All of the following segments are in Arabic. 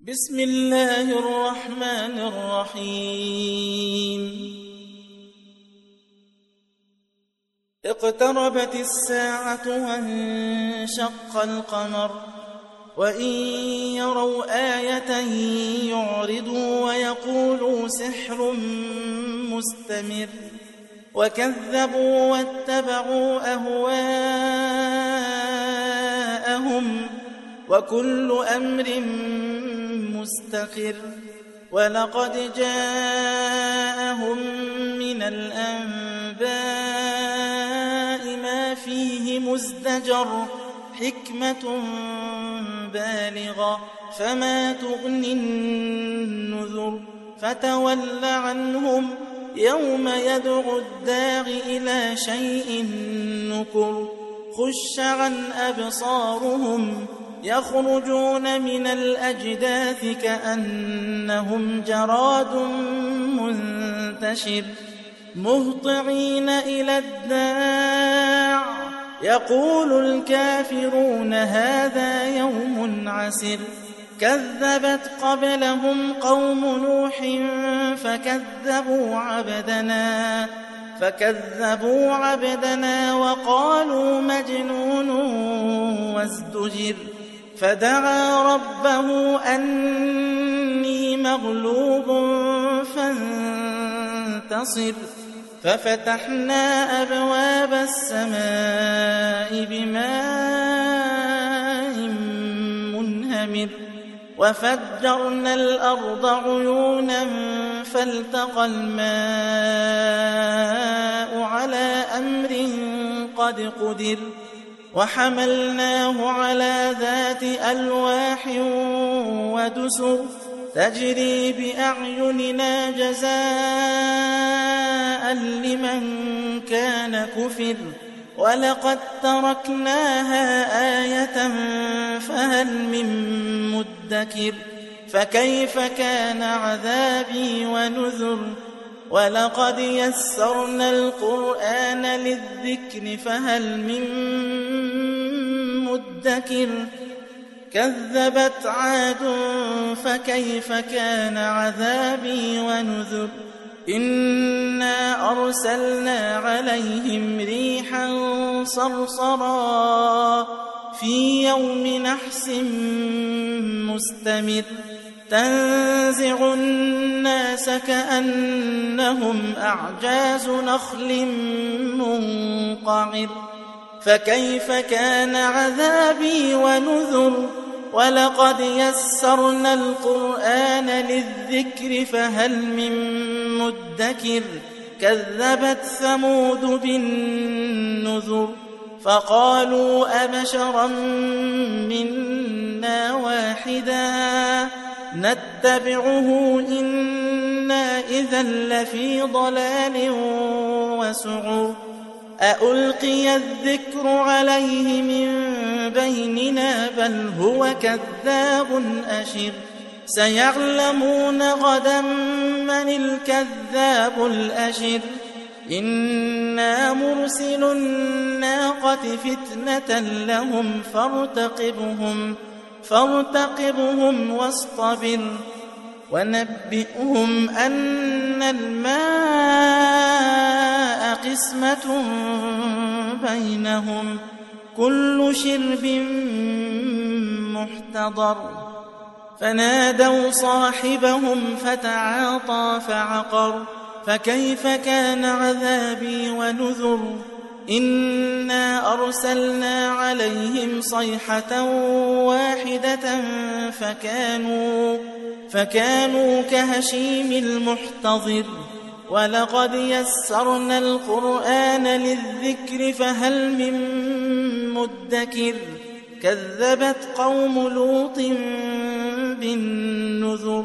بسم الله الرحمن الرحيم اقتربت الساعة وانشق القمر وإن يروا آية يعرضوا ويقولوا سحر مستمر وكذبوا واتبعوا أهواءهم وكل أمر مستقر ولقد جاءهم من الأنباء ما فيه مزدجر حكمة بالغة فما تغني النذر فتول عنهم يوم يدعو الداع إلى شيء نكر خش عن أبصارهم يخرجون من الأجداث كأنهم جراد منتشر مهطعين إلى الداع يقول الكافرون هذا يوم عسر كذبت قبلهم قوم نوح فكذبوا عبدنا وقالوا مجنون وازدجر فدعا ربه أني مغلوب فانتصر ففتحنا أبواب السماء بماء منهمر وفجرنا الأرض عيونا فالتقى الماء على أمر قد قدر وحملناه على ذات ألواح ودسر تجري بأعيننا جزاء لمن كان كفر ولقد تركناها آية فهل من مدكر فكيف كان عذابي ونذر ولقد يسرنا القرآن للذكر فهل من مدكر كذبت عاد فكيف كان عذابي ونذر إنا أرسلنا عليهم ريحا صرصرا في يوم نحس مستمر تنزع الناس كأنهم أعجاز نخل منقعر فكيف كان عذابي ونذر ولقد يسرنا القرآن للذكر فهل من مدكر كذبت ثمود بالنذر فقالوا أبشرا منا واحدا نتبعه إنا إذا لفي ضلال وسعر أألقي الذكر عليه من بيننا بل هو كذاب أشر سيعلمون غدا من الكذاب الأشر إنا مرسل الناقة فتنة لهم فارتقبهم واصطبر ونبئهم أن الماء قسمة بينهم كل شرب محتضر فنادوا صاحبهم فتعاطى فعقر فكيف كان عذابي ونذر إنا أرسلنا عليهم صيحة واحدة فكانوا كهشيم المحتضر ولقد يسرنا القرآن للذكر فهل من مدكر كذبت قوم لوط بالنذر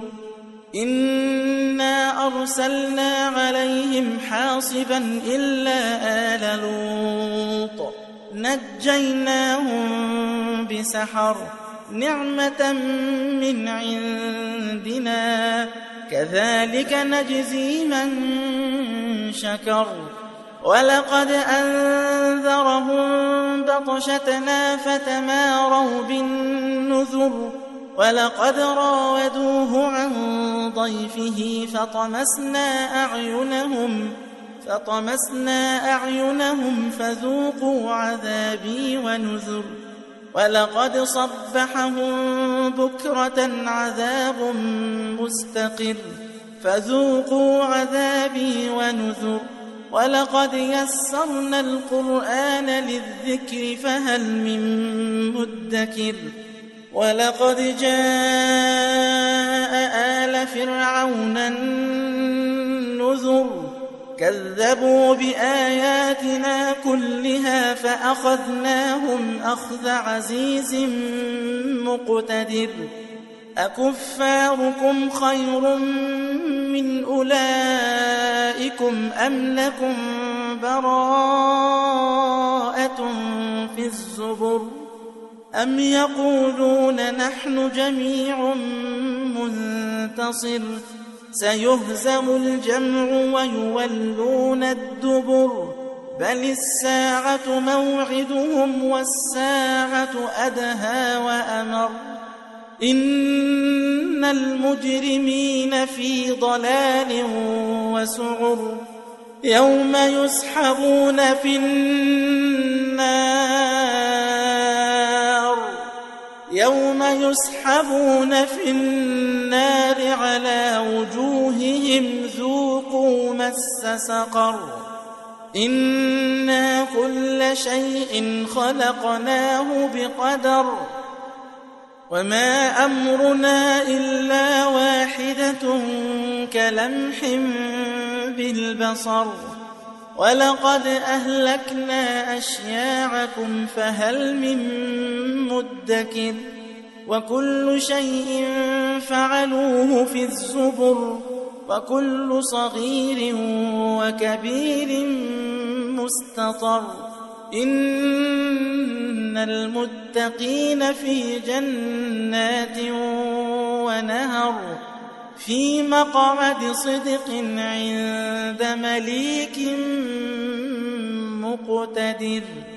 إنا أرسلنا عليهم حاصبا إلا آل لوط نجيناهم بسحر نعمة من عندنا كذلك نجزي من شكر ولقد أنذرهم بطشتنا فتماروا بالنذر ولقد راودوه عن ضيفه فطمسنا أعينهم فذوقوا عذابي ونذر ولقد صبحهم بكرة عذاب مستقر فذوقوا عذابي ونذر ولقد يسرنا القرآن للذكر فهل من مدكر ولقد جاء آل فرعون النذر كذبوا بآياتنا كلها فأخذناهم أخذ عزيز مقتدر أكفاركم خير من أولئكم أم لكم براءة في الزبر أم يقولون نحن جميع منتصر سيهزم الجمع ويولون الدبر بل الساعة موعدهم والساعة أدهى وأمر إن المجرمين في ضلال وسعر يوم يسحبون في النار على وجوههم ذوقوا مس سقر إنا كل شيء خلقناه بقدر وما أمرنا إلا واحدة كلمح بالبصر ولقد أهلكنا أشياعكم فهل من مدكر وكل شيء فعلوه في الزبر وكل صغير وكبير مستطر إن المتقين في جنات ونهر في مقعد صدق عند مليك مقتدر.